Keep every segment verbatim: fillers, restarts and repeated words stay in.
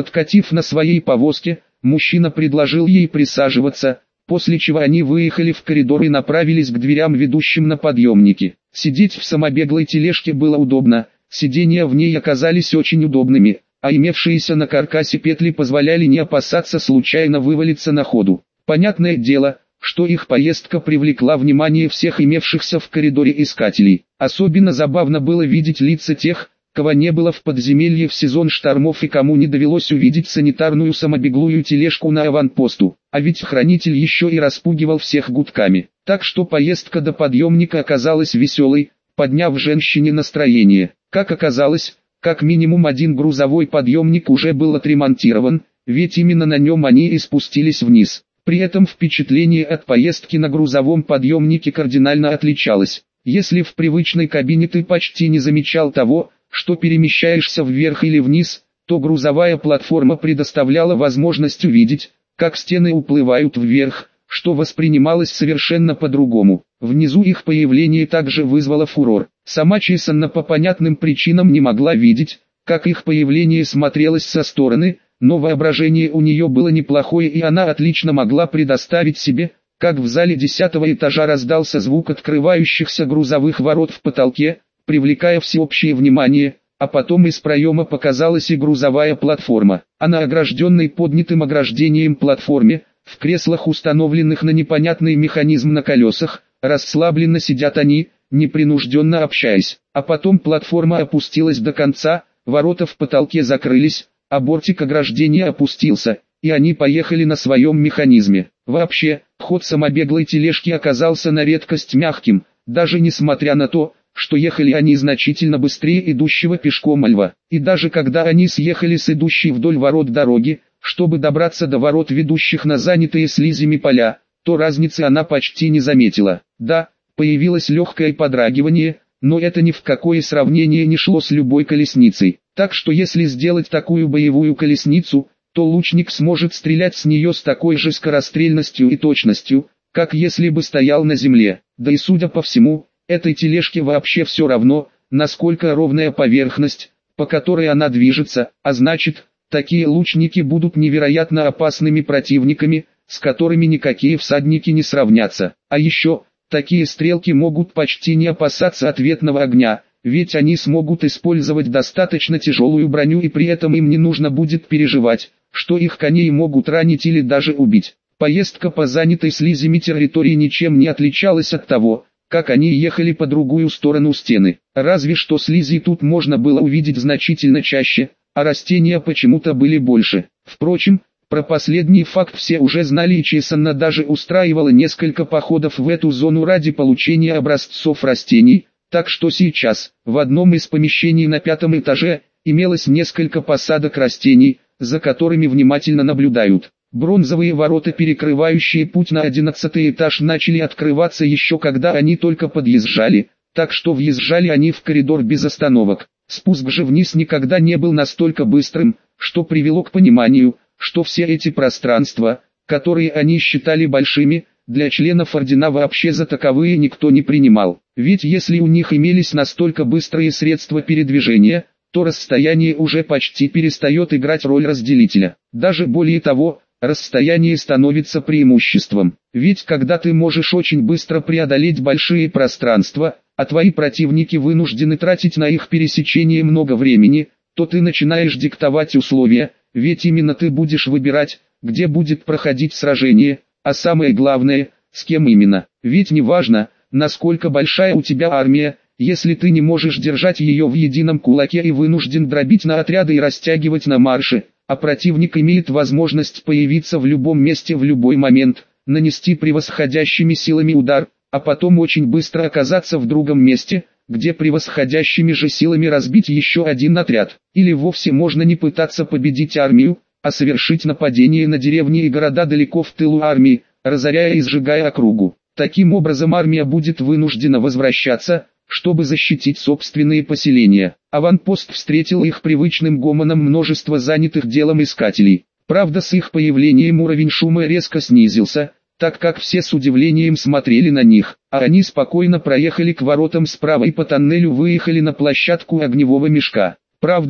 Подкатив на своей повозке, мужчина предложил ей присаживаться, после чего они выехали в коридор и направились к дверям, ведущим на подъемники. Сидеть в самобеглой тележке было удобно, сиденья в ней оказались очень удобными, а имевшиеся на каркасе петли позволяли не опасаться случайно вывалиться на ходу. Понятное дело, что их поездка привлекла внимание всех имевшихся в коридоре искателей. Особенно забавно было видеть лица тех, кого не было в подземелье в сезон штормов и кому не довелось увидеть санитарную самобеглую тележку на аванпосту, а ведь хранитель еще и распугивал всех гудками. Так что поездка до подъемника оказалась веселой, подняв женщине настроение. Как оказалось, как минимум один грузовой подъемник уже был отремонтирован, ведь именно на нем они и спустились вниз. При этом впечатление от поездки на грузовом подъемнике кардинально отличалось. Если в привычной кабине ты почти не замечал того, что перемещаешься вверх или вниз, то грузовая платформа предоставляла возможность увидеть, как стены уплывают вверх, что воспринималось совершенно по-другому. Внизу их появление также вызвало фурор. Сама Чесанна по понятным причинам не могла видеть, как их появление смотрелось со стороны, но воображение у нее было неплохое, и она отлично могла предоставить себе, как в зале десятого этажа раздался звук открывающихся грузовых ворот в потолке, привлекая всеобщее внимание, а потом из проема показалась и грузовая платформа. А на огражденной поднятым ограждением платформе, в креслах, установленных на непонятный механизм на колесах, расслабленно сидят они, непринужденно общаясь. А потом платформа опустилась до конца, ворота в потолке закрылись, а бортик ограждения опустился, и они поехали на своем механизме. Вообще, ход самобеглой тележки оказался на редкость мягким, даже несмотря на то, что ехали они значительно быстрее идущего пешком льва. И даже когда они съехали с идущей вдоль ворот дороги, чтобы добраться до ворот, ведущих на занятые слизями поля, то разницы она почти не заметила. Да, появилось легкое подрагивание, но это ни в какое сравнение не шло с любой колесницей. Так что если сделать такую боевую колесницу, то лучник сможет стрелять с нее с такой же скорострельностью и точностью, как если бы стоял на земле. Да и судя по всему, этой тележке вообще все равно, насколько ровная поверхность, по которой она движется, а значит, такие лучники будут невероятно опасными противниками, с которыми никакие всадники не сравнятся. А еще, такие стрелки могут почти не опасаться ответного огня, ведь они смогут использовать достаточно тяжелую броню, и при этом им не нужно будет переживать, что их коней могут ранить или даже убить. Поездка по занятой слизями территории ничем не отличалась от того, как они ехали по другую сторону стены. Разве что слизи тут можно было увидеть значительно чаще, а растения почему-то были больше. Впрочем, про последний факт все уже знали, и Чесанна даже устраивала несколько походов в эту зону ради получения образцов растений, так что сейчас, в одном из помещений на пятом этаже, имелось несколько посадок растений, за которыми внимательно наблюдают. Бронзовые ворота, перекрывающие путь на одиннадцатый этаж, начали открываться еще когда они только подъезжали, так что въезжали они в коридор без остановок. Спуск же вниз никогда не был настолько быстрым, что привело к пониманию, что все эти пространства, которые они считали большими, для членов ордена вообще за таковые никто не принимал. Ведь если у них имелись настолько быстрые средства передвижения, то расстояние уже почти перестает играть роль разделителя. Даже более того, расстояние становится преимуществом. Ведь когда ты можешь очень быстро преодолеть большие пространства, а твои противники вынуждены тратить на их пересечение много времени, то ты начинаешь диктовать условия, ведь именно ты будешь выбирать, где будет проходить сражение, а самое главное, с кем именно. Ведь не важно, насколько большая у тебя армия, если ты не можешь держать ее в едином кулаке и вынужден дробить на отряды и растягивать на марше, а противник имеет возможность появиться в любом месте в любой момент, нанести превосходящими силами удар, а потом очень быстро оказаться в другом месте, где превосходящими же силами разбить еще один отряд. Или вовсе можно не пытаться победить армию, а совершить нападение на деревни и города далеко в тылу армии, разоряя и сжигая округу. Таким образом армия будет вынуждена возвращаться, чтобы защитить собственные поселения. Аванпост встретил их привычным гомоном множества занятых делом искателей. Правда, с их появлением уровень шума резко снизился, так как все с удивлением смотрели на них, а они спокойно проехали к воротам справа и по тоннелю выехали на площадку огневого мешка. Правда,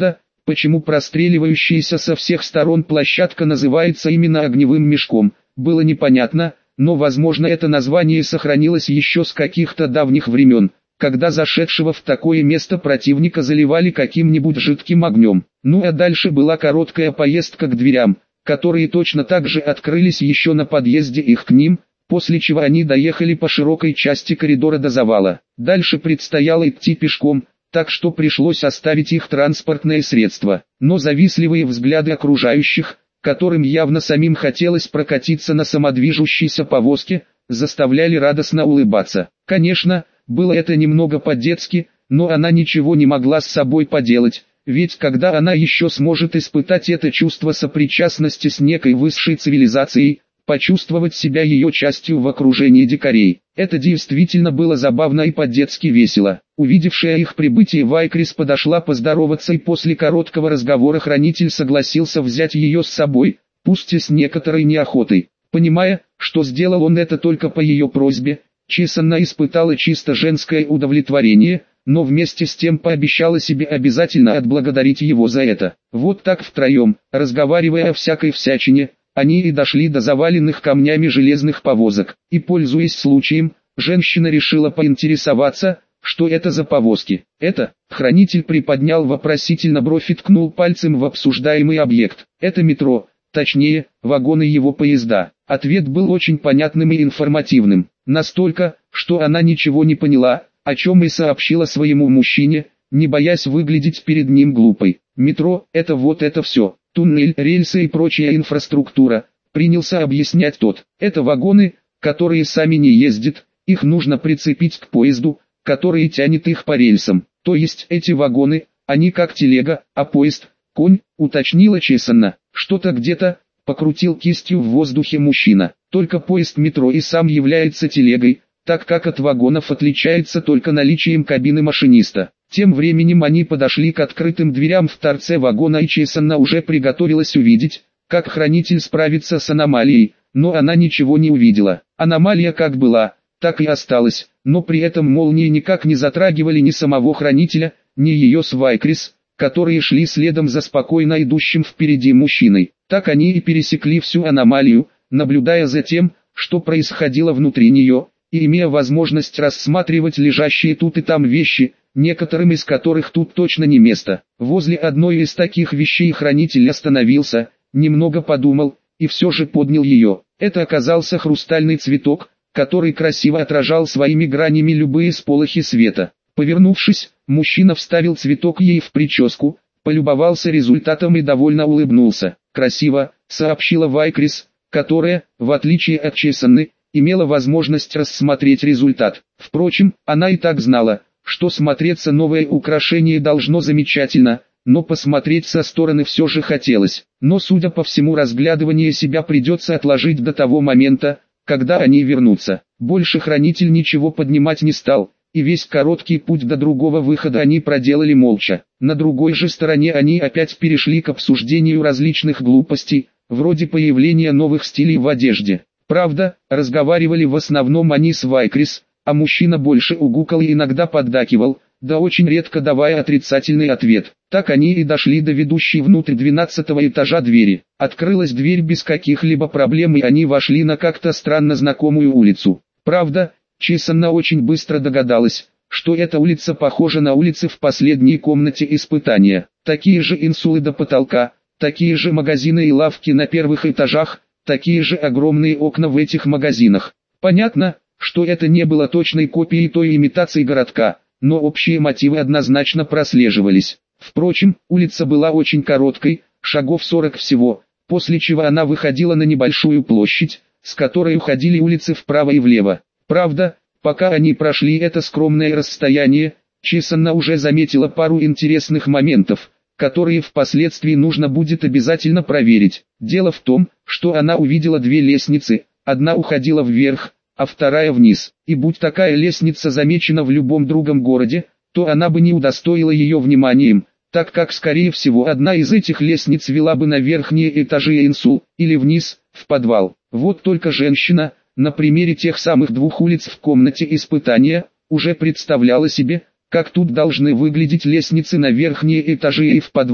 почему простреливающаяся со всех сторон площадка называется именно огневым мешком, было непонятно, но возможно это название сохранилось еще с каких-то давних времен, когда зашедшего в такое место противника заливали каким-нибудь жидким огнем. Ну а дальше была короткая поездка к дверям, которые точно так же открылись еще на подъезде их к ним, после чего они доехали по широкой части коридора до завала. Дальше предстояло идти пешком, так что пришлось оставить их транспортное средство. Но завистливые взгляды окружающих, которым явно самим хотелось прокатиться на самодвижущейся повозке, заставляли радостно улыбаться. Конечно, было это немного по-детски, но она ничего не могла с собой поделать, ведь когда она еще сможет испытать это чувство сопричастности с некой высшей цивилизацией, почувствовать себя ее частью в окружении дикарей. Это действительно было забавно и по-детски весело. Увидевшая их прибытие, Вайкрис подошла поздороваться, и после короткого разговора хранитель согласился взять ее с собой, пусть и с некоторой неохотой. Понимая, что сделал он это только по ее просьбе, Чесанна испытала чисто женское удовлетворение, но вместе с тем пообещала себе обязательно отблагодарить его за это. Вот так втроем, разговаривая о всякой всячине, они и дошли до заваленных камнями железных повозок, и, пользуясь случаем, женщина решила поинтересоваться, что это за повозки. Это, хранитель приподнял вопросительно бровь и ткнул пальцем в обсуждаемый объект. Это метро, точнее, вагоны его поезда. Ответ был очень понятным и информативным, настолько, что она ничего не поняла, о чем и сообщила своему мужчине, не боясь выглядеть перед ним глупой. Метро – это вот это все. Туннель, рельсы и прочая инфраструктура, принялся объяснять тот. Это вагоны, которые сами не ездят, их нужно прицепить к поезду, который тянет их по рельсам. То есть эти вагоны, они как телега, а поезд – конь, уточнила Чесанна. Что-то где-то, покрутил кистью в воздухе мужчина. Только поезд метро и сам является телегой, так как от вагонов отличается только наличием кабины машиниста. Тем временем они подошли к открытым дверям в торце вагона, и Чесанна уже приготовилась увидеть, как хранитель справится с аномалией, но она ничего не увидела. Аномалия как была, так и осталась, но при этом молнии никак не затрагивали ни самого хранителя, ни ее с Вайкрис, которые шли следом за спокойно идущим впереди мужчиной. Так они и пересекли всю аномалию, наблюдая за тем, что происходило внутри нее, и имея возможность рассматривать лежащие тут и там вещи, некоторым из которых тут точно не место. Возле одной из таких вещей хранитель остановился, немного подумал, и все же поднял ее. Это оказался хрустальный цветок, который красиво отражал своими гранями любые сполохи света. Повернувшись, мужчина вставил цветок ей в прическу, полюбовался результатом и довольно улыбнулся. «Красиво», — сообщила Вайкрис, которая, в отличие от Чесанны, имела возможность рассмотреть результат. Впрочем, она и так знала, что смотреться новое украшение должно замечательно, но посмотреть со стороны все же хотелось. Но судя по всему, разглядывание себя придется отложить до того момента, когда они вернутся. Больше хранитель ничего поднимать не стал, и весь короткий путь до другого выхода они проделали молча. На другой же стороне они опять перешли к обсуждению различных глупостей, вроде появления новых стилей в одежде. Правда, разговаривали в основном они с Вайкрис, а мужчина больше угукал и иногда поддакивал, да очень редко давая отрицательный ответ. Так они и дошли до ведущей внутрь двенадцатого этажа двери. Открылась дверь без каких-либо проблем, и они вошли на как-то странно знакомую улицу. Правда, Чесанна очень быстро догадалась, что эта улица похожа на улицы в последней комнате испытания. Такие же инсулы до потолка, такие же магазины и лавки на первых этажах, такие же огромные окна в этих магазинах. Понятно, что это не было точной копией той имитации городка, но общие мотивы однозначно прослеживались. Впрочем, улица была очень короткой, шагов сорок всего, после чего она выходила на небольшую площадь, с которой уходили улицы вправо и влево. Правда, пока они прошли это скромное расстояние, Чесанна уже заметила пару интересных моментов, которые впоследствии нужно будет обязательно проверить. Дело в том, что она увидела две лестницы, одна уходила вверх, а вторая вниз. И будь такая лестница замечена в любом другом городе, то она бы не удостоила ее вниманием, так как скорее всего одна из этих лестниц вела бы на верхние этажи инсул, или вниз, в подвал. Вот только женщина, на примере тех самых двух улиц в комнате испытания, уже представляла себе, как тут должны выглядеть лестницы на верхние этажи и в подвал,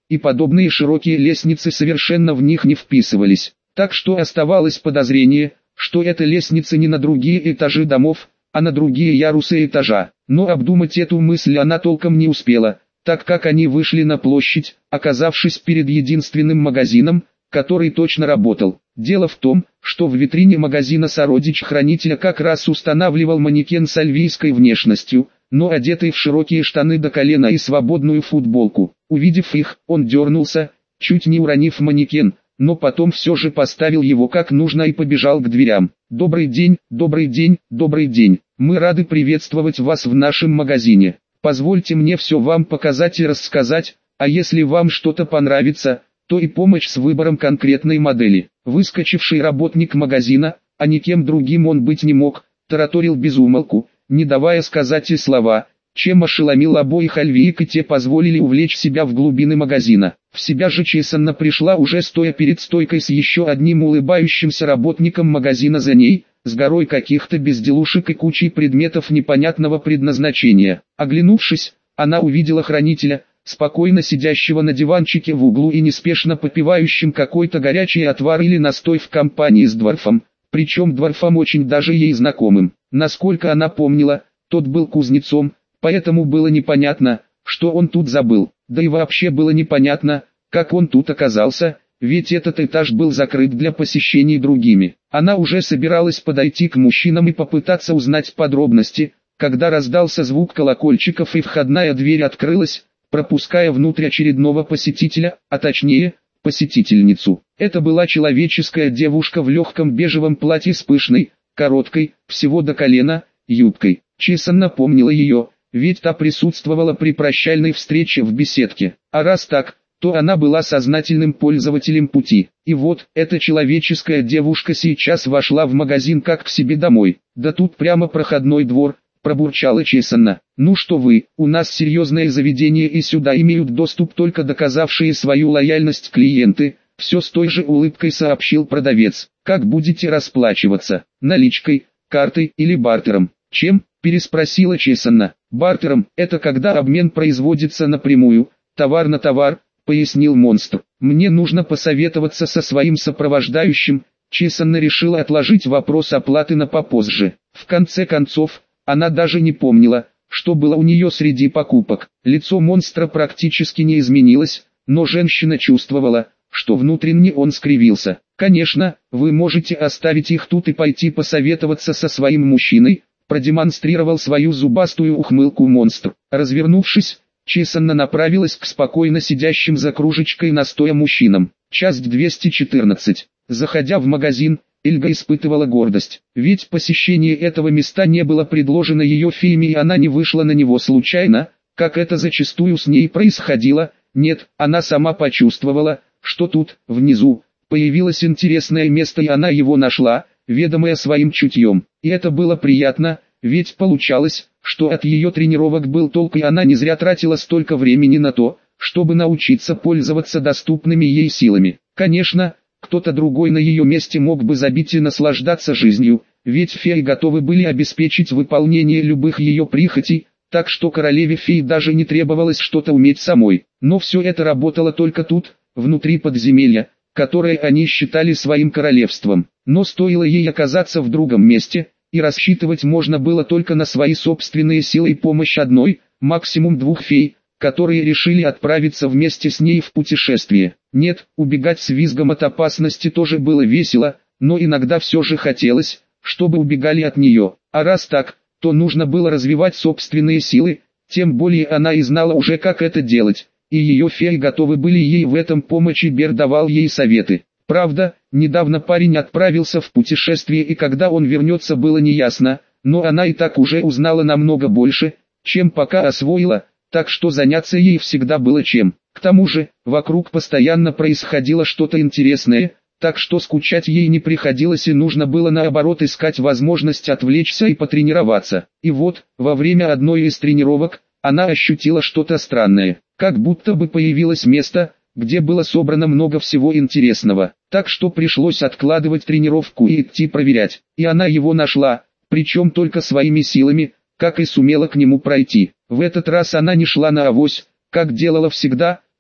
и подобные широкие лестницы совершенно в них не вписывались. Так что оставалось подозрение, что эта лестница не на другие этажи домов, а на другие ярусы этажа. Но обдумать эту мысль она толком не успела, так как они вышли на площадь, оказавшись перед единственным магазином, который точно работал. Дело в том, что в витрине магазина сородич хранителя как раз устанавливал манекен с альвийской внешностью, но одетый в широкие штаны до колена и свободную футболку. Увидев их, он дернулся, чуть не уронив манекен, но потом все же поставил его как нужно и побежал к дверям. «Добрый день, добрый день, добрый день. Мы рады приветствовать вас в нашем магазине. Позвольте мне все вам показать и рассказать, а если вам что-то понравится, то и помощь с выбором конкретной модели». Выскочивший работник магазина, а никем другим он быть не мог, тараторил без умолку, не давая сказать и слова, чем ошеломил обоих альвиек, и те позволили увлечь себя в глубины магазина. В себя же Чесанна пришла уже стоя перед стойкой с еще одним улыбающимся работником магазина за ней, с горой каких-то безделушек и кучей предметов непонятного предназначения. Оглянувшись, она увидела хранителя, спокойно сидящего на диванчике в углу и неспешно попивающим какой-то горячий отвар или настой в компании с Дворфом, причем Дворфом очень даже ей знакомым. Насколько она помнила, тот был кузнецом, поэтому было непонятно, что он тут забыл, да и вообще было непонятно, как он тут оказался, ведь этот этаж был закрыт для посещений другими. Она уже собиралась подойти к мужчинам и попытаться узнать подробности, когда раздался звук колокольчиков и входная дверь открылась, пропуская внутрь очередного посетителя, а точнее, посетительницу. Это была человеческая девушка в легком бежевом платье с пышной, короткой, всего до колена, юбкой. Чесанна помнила ее, ведь та присутствовала при прощальной встрече в беседке. А раз так, то она была сознательным пользователем пути. И вот, эта человеческая девушка сейчас вошла в магазин как к себе домой. Да тут прямо проходной двор, пробурчала Чесанна. «Ну что вы, у нас серьезное заведение и сюда имеют доступ только доказавшие свою лояльность клиенты», все с той же улыбкой сообщил продавец. «Как будете расплачиваться? Наличкой, картой или бартером?» «Чем?» – переспросила Чесанна. «Бартером – это когда обмен производится напрямую, товар на товар», – пояснил монстр. «Мне нужно посоветоваться со своим сопровождающим». Чесанна решила отложить вопрос оплаты на попозже. В конце концов, она даже не помнила, что было у нее среди покупок. Лицо монстра практически не изменилось, но женщина чувствовала, что внутренне он скривился. «Конечно, вы можете оставить их тут и пойти посоветоваться со своим мужчиной», продемонстрировал свою зубастую ухмылку монстр. Развернувшись, Чесанна направилась к спокойно сидящим за кружечкой настоя мужчинам. Часть двести четырнадцать. Заходя в магазин, Эльга испытывала гордость, ведь посещение этого места не было предложено ее в фильме и она не вышла на него случайно, как это зачастую с ней происходило. Нет, она сама почувствовала, что тут, внизу, появилось интересное место и она его нашла, ведомая своим чутьем. И это было приятно, ведь получалось, что от ее тренировок был толк и она не зря тратила столько времени на то, чтобы научиться пользоваться доступными ей силами. Конечно, кто-то другой на ее месте мог бы забить и наслаждаться жизнью, ведь феи готовы были обеспечить выполнение любых ее прихотей, так что королеве фей даже не требовалось что-то уметь самой. Но все это работало только тут, внутри подземелья, которое они считали своим королевством. Но стоило ей оказаться в другом месте, и рассчитывать можно было только на свои собственные силы и помощь одной, максимум двух фей, которые решили отправиться вместе с ней в путешествие. Нет, убегать с визгом от опасности тоже было весело, но иногда все же хотелось, чтобы убегали от нее. А раз так, то нужно было развивать собственные силы, тем более она и знала уже как это делать, и ее феи готовы были ей в этом помочь, и Бер давал ей советы. Правда, недавно парень отправился в путешествие и когда он вернется было неясно, но она и так уже узнала намного больше, чем пока освоила, так что заняться ей всегда было чем. К тому же, вокруг постоянно происходило что-то интересное, так что скучать ей не приходилось и нужно было наоборот искать возможность отвлечься и потренироваться. И вот, во время одной из тренировок, она ощутила что-то странное, как будто бы появилось место, где было собрано много всего интересного, так что пришлось откладывать тренировку и идти проверять. И она его нашла, причем только своими силами, как и сумела к нему пройти. В этот раз она не шла наавось, как делала всегда,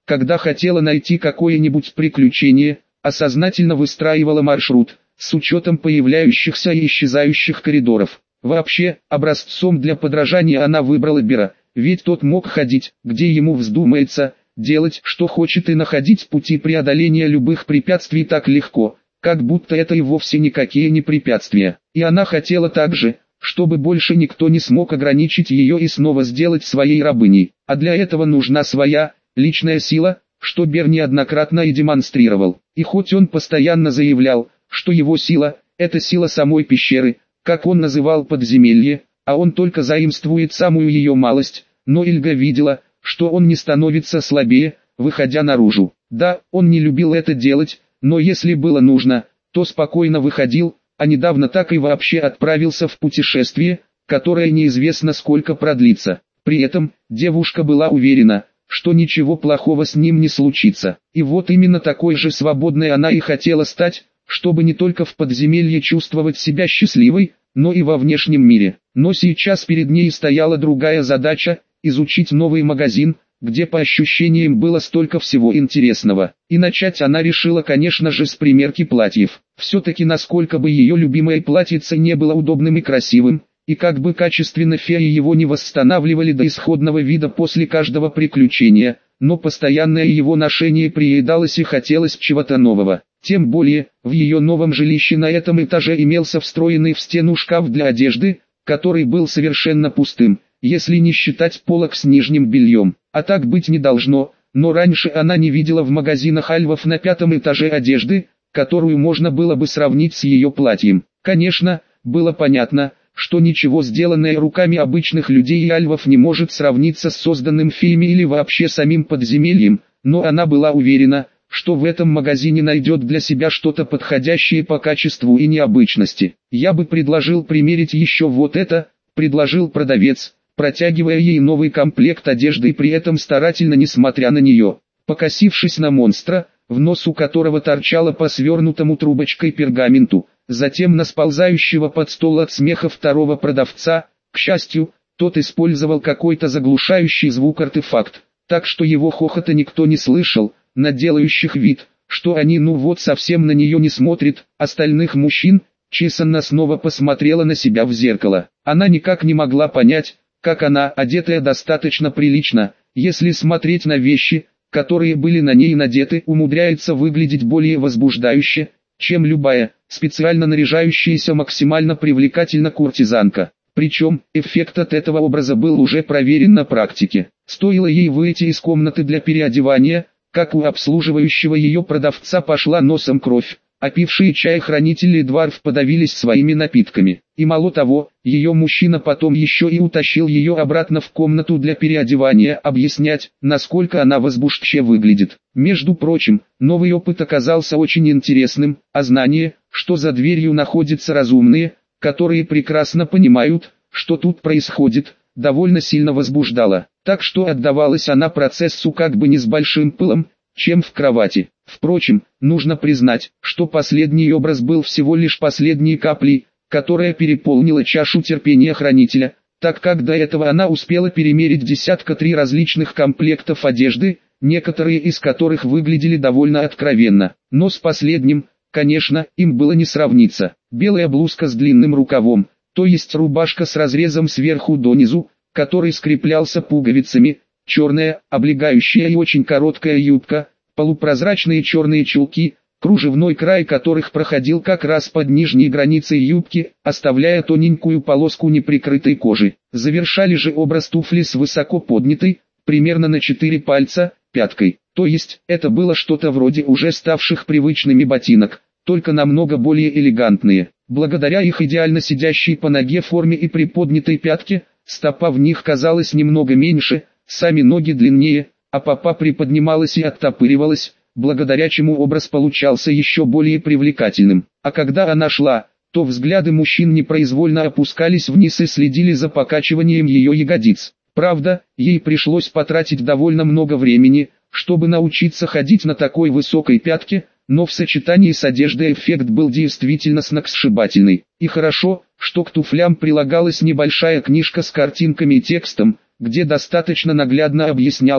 когда хотела найти какое-нибудь приключение, а сознательно выстраивала маршрут, с учетом появляющихся и исчезающих коридоров. Вообще, образцом для подражания она выбрала Бера, ведь тот мог ходить, где ему вздумается, делать, что хочет и находить пути преодоления любых препятствий так легко, как будто это и вовсе никакие не препятствия. И она хотела также, чтобы больше никто не смог ограничить ее и снова сделать своей рабыней. А для этого нужна своя, личная сила, что Бер неоднократно и демонстрировал. И хоть он постоянно заявлял, что его сила – это сила самой пещеры, как он называл подземелье, а он только заимствует самую ее малость, но Ильга видела, что он не становится слабее, выходя наружу. Да, он не любил это делать, но если было нужно, то спокойно выходил, а недавно так и вообще отправился в путешествие, которое неизвестно сколько продлится. При этом, девушка была уверена, что ничего плохого с ним не случится. И вот именно такой же свободной она и хотела стать, чтобы не только в подземелье чувствовать себя счастливой, но и во внешнем мире. Но сейчас перед ней стояла другая задача – изучить новый магазин, где по ощущениям было столько всего интересного. И начать она решила, конечно же, с примерки платьев. Все-таки насколько бы ее любимое платьице не было удобным и красивым, и как бы качественно феи его не восстанавливали до исходного вида после каждого приключения, но постоянное его ношение приедалось и хотелось чего-то нового. Тем более, в ее новом жилище на этом этаже имелся встроенный в стену шкаф для одежды, который был совершенно пустым, если не считать полок с нижним бельем. А так быть не должно, но раньше она не видела в магазинах альвов на пятом этаже одежды, которую можно было бы сравнить с ее платьем. Конечно, было понятно, что ничего сделанное руками обычных людей и альвов не может сравниться с созданным в фильме или вообще самим подземельем, но она была уверена, что в этом магазине найдет для себя что-то подходящее по качеству и необычности. «Я бы предложил примерить еще вот это», — предложил продавец, протягивая ей новый комплект одежды и при этом старательно не смотря на нее. Покосившись на монстра, в нос у которого торчало по свернутому трубочкой пергаменту, затем на сползающего под стол от смеха второго продавца, к счастью, тот использовал какой-то заглушающий звук-артефакт, так что его хохота никто не слышал, на делающих вид, что они ну вот совсем на нее не смотрят, остальных мужчин. Чесанна снова посмотрела на себя в зеркало. Она никак не могла понять, как она, одетая достаточно прилично, если смотреть на вещи, которые были на ней надеты, умудряется выглядеть более возбуждающе, чем любая, специально наряжающаяся максимально привлекательно куртизанка. Причем, эффект от этого образа был уже проверен на практике. Стоило ей выйти из комнаты для переодевания, как у обслуживающего ее продавца пошла носом кровь, а пившие чай хранители дварф подавились своими напитками. И мало того, ее мужчина потом еще и утащил ее обратно в комнату для переодевания, объяснять, насколько она возбуждающе выглядит. Между прочим, новый опыт оказался очень интересным, а знание, что за дверью находятся разумные, которые прекрасно понимают, что тут происходит, довольно сильно возбуждало. Так что отдавалась она процессу как бы не с большим пылом, чем в кровати. Впрочем, нужно признать, что последний образ был всего лишь последней каплей, которая переполнила чашу терпения хранителя, так как до этого она успела перемерить десятка три различных комплектов одежды, некоторые из которых выглядели довольно откровенно. Но с последним, конечно, им было не сравниться. Белая блузка с длинным рукавом, то есть рубашка с разрезом сверху донизу, который скреплялся пуговицами, черная, облегающая и очень короткая юбка, полупрозрачные черные чулки, кружевной край которых проходил как раз под нижней границей юбки, оставляя тоненькую полоску неприкрытой кожи. Завершали же образ туфли с высоко поднятой, примерно на четыре пальца, пяткой. То есть, это было что-то вроде уже ставших привычными ботинок, только намного более элегантные. Благодаря их идеально сидящей по ноге форме и приподнятой пятке, стопа в них казалась немного меньше, сами ноги длиннее, а попа приподнималась и оттопыривалась, благодаря чему образ получался еще более привлекательным. А когда она шла, то взгляды мужчин непроизвольно опускались вниз и следили за покачиванием ее ягодиц. Правда, ей пришлось потратить довольно много времени, чтобы научиться ходить на такой высокой пятке, но в сочетании с одеждой эффект был действительно сногсшибательный. И хорошо, что к туфлям прилагалась небольшая книжка с картинками и текстом, где достаточно наглядно объяснялось,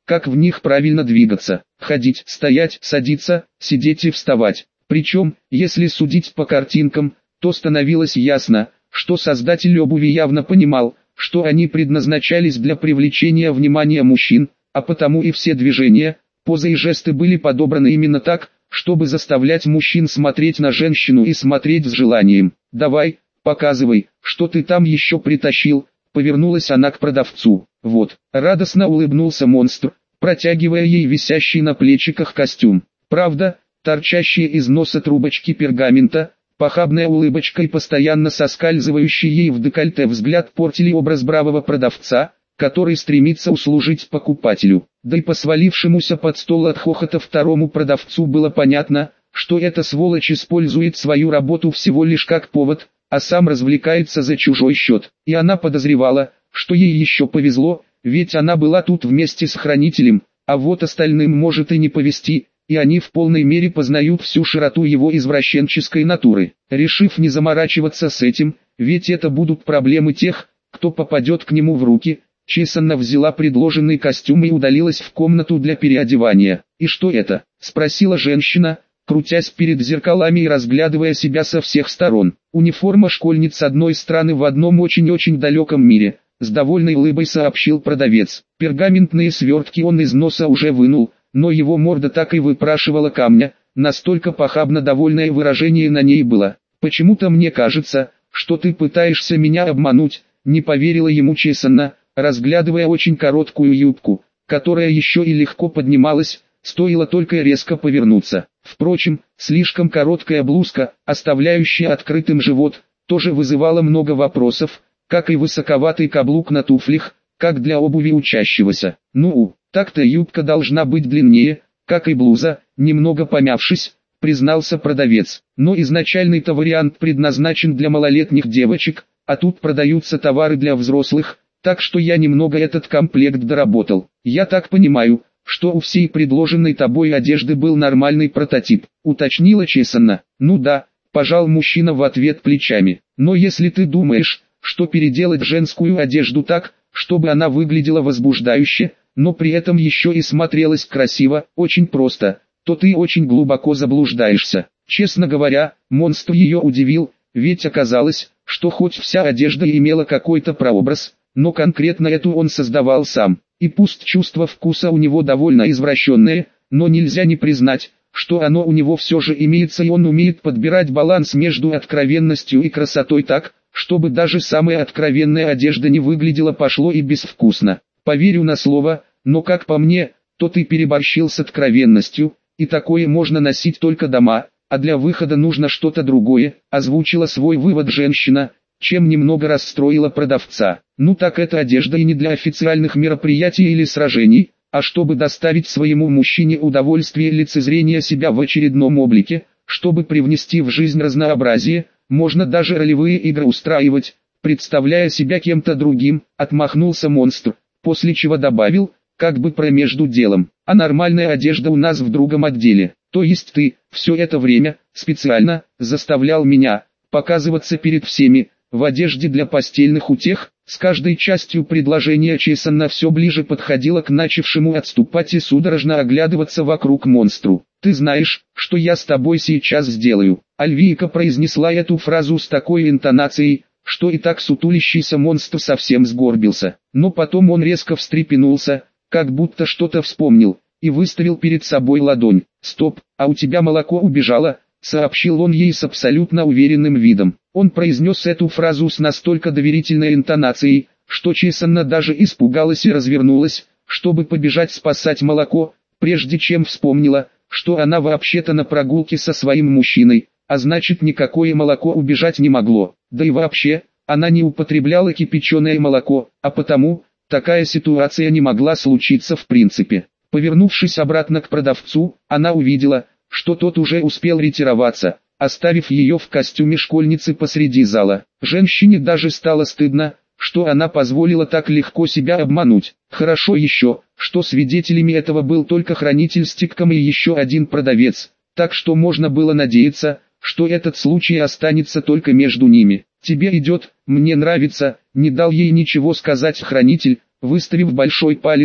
как в них правильно двигаться, ходить, стоять, садиться, сидеть и вставать. Причем, если судить по картинкам, то становилось ясно, что создатель обуви явно понимал, что они предназначались для привлечения внимания мужчин, а потому и все движения, позы и жесты были подобраны именно так, чтобы заставлять мужчин смотреть на женщину и смотреть с желанием. «Давай, показывай, что ты там еще притащил», — повернулась она к продавцу. «Вот», — радостно улыбнулся монстр, протягивая ей висящий на плечиках костюм. Правда, торчащие из носа трубочки пергамента, похабная улыбочка и постоянно соскальзывающий ей в декольте взгляд портили образ бравого продавца, который стремится услужить покупателю. Да и по свалившемуся под стол от хохота второму продавцу было понятно, что эта сволочь использует свою работу всего лишь как повод, а сам развлекается за чужой счет. И она подозревала, что ей еще повезло, ведь она была тут вместе с хранителем, а вот остальным может и не повезти, и они в полной мере познают всю широту его извращенческой натуры. Решив не заморачиваться с этим, ведь это будут проблемы тех, кто попадет к нему в руки, Чесанна взяла предложенный костюм и удалилась в комнату для переодевания. «И что это?» – спросила женщина, крутясь перед зеркалами и разглядывая себя со всех сторон. «Униформа школьниц одной страны в одном очень-очень далеком мире», – с довольной улыбой сообщил продавец. Пергаментные свертки он из носа уже вынул, но его морда так и выпрашивала камня, настолько похабно довольное выражение на ней было. «Почему-то мне кажется, что ты пытаешься меня обмануть», – не поверила ему Чесанна, разглядывая очень короткую юбку, которая еще и легко поднималась, стоило только резко повернуться. Впрочем, слишком короткая блузка, оставляющая открытым живот, тоже вызывала много вопросов, как и высоковатый каблук на туфлях, как для обуви учащегося. «Ну, так-то юбка должна быть длиннее, как и блуза», немного помявшись, признался продавец. «Но изначальный-то вариант предназначен для малолетних девочек, а тут продаются товары для взрослых, так что я немного этот комплект доработал. Я так понимаю, что у всей предложенной тобой одежды был нормальный прототип», уточнила Чесанна. «Ну да», пожал мужчина в ответ плечами. «Но если ты думаешь, что переделать женскую одежду так, чтобы она выглядела возбуждающе, но при этом еще и смотрелась красиво, очень просто, то ты очень глубоко заблуждаешься». Честно говоря, монстр ее удивил, ведь оказалось, что хоть вся одежда имела какой-то прообраз, но конкретно эту он создавал сам. И пусть чувство вкуса у него довольно извращенное, но нельзя не признать, что оно у него все же имеется, и он умеет подбирать баланс между откровенностью и красотой так, чтобы даже самая откровенная одежда не выглядела пошло и безвкусно. Поверю на слово, но как по мне, то ты переборщил с откровенностью, и такое можно носить только дома, а для выхода нужно что-то другое, озвучила свой вывод женщина, чем немного расстроила продавца. «Ну так эта одежда и не для официальных мероприятий или сражений, а чтобы доставить своему мужчине удовольствие лицезрения себя в очередном облике, чтобы привнести в жизнь разнообразие, можно даже ролевые игры устраивать, представляя себя кем-то другим», отмахнулся монстр, после чего добавил, как бы про между делом: «А нормальная одежда у нас в другом отделе, то есть ты, все это время, специально, заставлял меня показываться перед всеми, в одежде для постельных утех». С каждой частью предложения Чесанна все ближе подходила к начавшему отступать и судорожно оглядываться вокруг монстру. «Ты знаешь, что я с тобой сейчас сделаю?» Альвийка произнесла эту фразу с такой интонацией, что и так сутулящийся монстр совсем сгорбился. Но потом он резко встрепенулся, как будто что-то вспомнил, и выставил перед собой ладонь. «Стоп, а у тебя молоко убежало», сообщил он ей с абсолютно уверенным видом. Он произнес эту фразу с настолько доверительной интонацией, что Чесанна даже испугалась и развернулась, чтобы побежать спасать молоко, прежде чем вспомнила, что она вообще-то на прогулке со своим мужчиной, а значит никакое молоко убежать не могло. Да и вообще, она не употребляла кипяченое молоко, а потому, такая ситуация не могла случиться в принципе. Повернувшись обратно к продавцу, она увидела, что тот уже успел ретироваться, оставив ее в костюме школьницы посреди зала. Женщине даже стало стыдно, что она позволила так легко себя обмануть. Хорошо еще, что свидетелями этого был только хранитель с тиком и еще один продавец, так что можно было надеяться, что этот случай останется только между ними. «Тебе идет, мне нравится», не дал ей ничего сказать хранитель, выставив большой палец,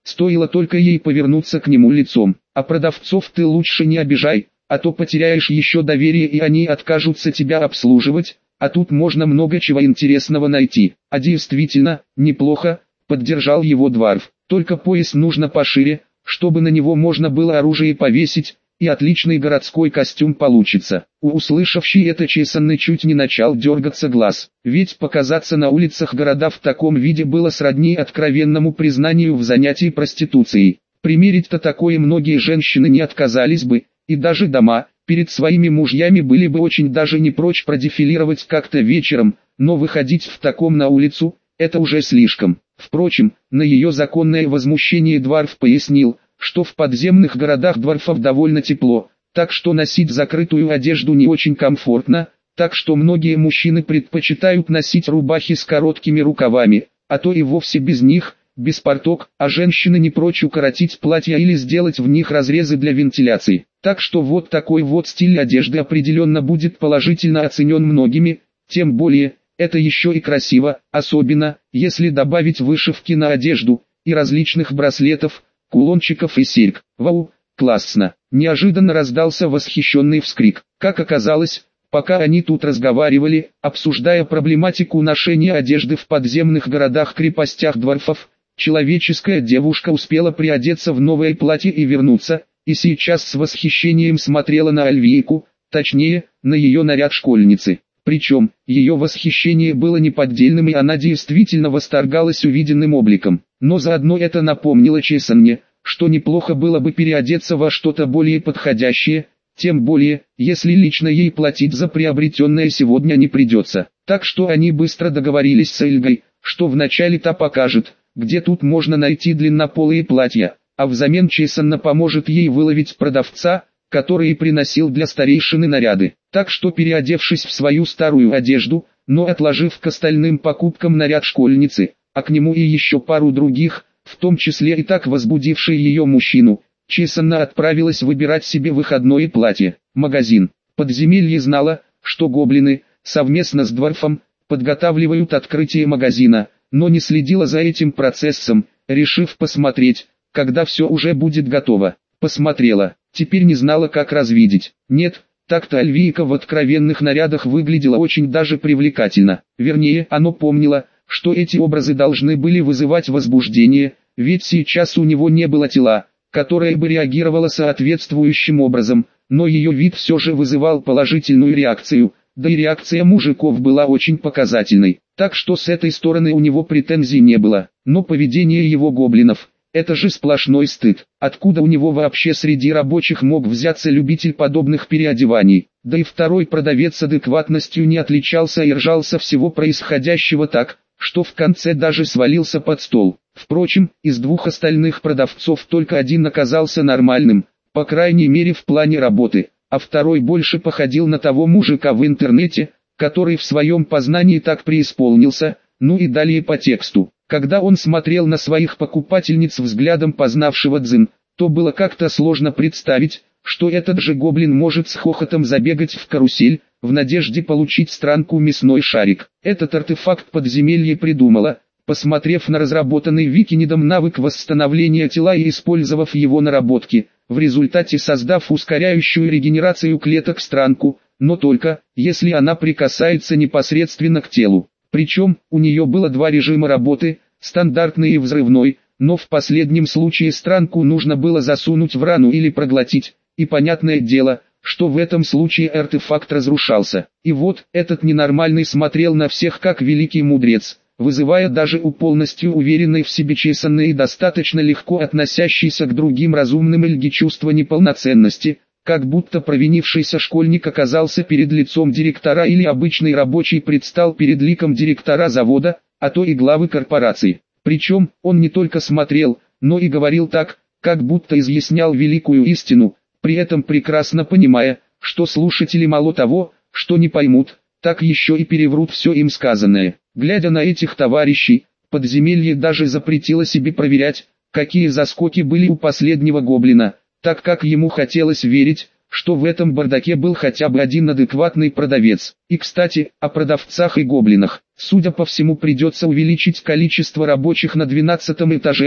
стоило только ей повернуться к нему лицом. А продавцов ты лучше не обижай, а то потеряешь еще доверие и они откажутся тебя обслуживать, а тут можно много чего интересного найти. А действительно, неплохо, поддержал его Дварф, только пояс нужно пошире, чтобы на него можно было оружие повесить, и отличный городской костюм получится. У услышавший это Чесанны чуть не начал дергаться глаз, ведь показаться на улицах города в таком виде было сродни откровенному признанию в занятии проституцией. Примерить-то такое многие женщины не отказались бы, и даже дома, перед своими мужьями были бы очень даже не прочь продефилировать как-то вечером, но выходить в таком на улицу, это уже слишком. Впрочем, на ее законное возмущение Дварф пояснил, что в подземных городах дворфов довольно тепло, так что носить закрытую одежду не очень комфортно, так что многие мужчины предпочитают носить рубахи с короткими рукавами, а то и вовсе без них, без порток, а женщины не прочь укоротить платья или сделать в них разрезы для вентиляции. Так что вот такой вот стиль одежды определенно будет положительно оценен многими, тем более, это еще и красиво, особенно, если добавить вышивки на одежду, и различных браслетов, кулончиков и серьг. Вау, классно! Неожиданно раздался восхищенный вскрик. Как оказалось, пока они тут разговаривали, обсуждая проблематику ношения одежды в подземных городах-крепостях дворфов, человеческая девушка успела приодеться в новое платье и вернуться, и сейчас с восхищением смотрела на Альвейку, точнее, на ее наряд школьницы. Причем, ее восхищение было неподдельным и она действительно восторгалась увиденным обликом. Но заодно это напомнило Чесанне, что неплохо было бы переодеться во что-то более подходящее, тем более, если лично ей платить за приобретенное сегодня не придется. Так что они быстро договорились с Эльгой, что вначале та покажет, где тут можно найти длиннополые платья, а взамен Чесанна поможет ей выловить продавца, который приносил для старейшины наряды. Так что переодевшись в свою старую одежду, но отложив к остальным покупкам наряд школьницы, а к нему и еще пару других, в том числе и так возбудившие ее мужчину, Чесанна отправилась выбирать себе выходное платье. Магазин. Подземелье знала, что гоблины, совместно с Дварфом, подготавливают открытие магазина, но не следила за этим процессом, решив посмотреть, когда все уже будет готово. Посмотрела, теперь не знала как развидеть. Нет, так-то Альвийка в откровенных нарядах выглядела очень даже привлекательно. Вернее, оно помнило, что эти образы должны были вызывать возбуждение, ведь сейчас у него не было тела, которое бы реагировало соответствующим образом, но ее вид все же вызывал положительную реакцию, да и реакция мужиков была очень показательной, так что с этой стороны у него претензий не было. Но поведение его гоблинов, это же сплошной стыд. Откуда у него вообще среди рабочих мог взяться любитель подобных переодеваний? Да и второй продавец адекватностью не отличался и ржался всего происходящего так, что в конце даже свалился под стол. Впрочем, из двух остальных продавцов только один оказался нормальным, по крайней мере в плане работы, а второй больше походил на того мужика в интернете, который в своем познании так преисполнился, ну и далее по тексту. Когда он смотрел на своих покупательниц взглядом познавшего дзен, то было как-то сложно представить, что этот же гоблин может с хохотом забегать в карусель, в надежде получить странку мясной шарик. Этот артефакт подземелье придумала, посмотрев на разработанный Викинидом навык восстановления тела и использовав его наработки, в результате создав ускоряющую регенерацию клеток странку, но только, если она прикасается непосредственно к телу. Причем, у нее было два режима работы, стандартный и взрывной, но в последнем случае странку нужно было засунуть в рану или проглотить, и понятное дело, что в этом случае артефакт разрушался. И вот, этот ненормальный смотрел на всех как великий мудрец, вызывая даже у полностью уверенной в себе Чесанны и достаточно легко относящейся к другим разумным Эльги чувство неполноценности, как будто провинившийся школьник оказался перед лицом директора или обычный рабочий предстал перед ликом директора завода, а то и главы корпорации. Причем, он не только смотрел, но и говорил так, как будто изъяснял великую истину, при этом прекрасно понимая, что слушатели мало того, что не поймут, так еще и переврут все им сказанное. Глядя на этих товарищей, подземелье даже запретило себе проверять, какие заскоки были у последнего гоблина, так как ему хотелось верить, что в этом бардаке был хотя бы один адекватный продавец. И кстати, о продавцах и гоблинах. Судя по всему, придется увеличить количество рабочих на двенадцатом этаже,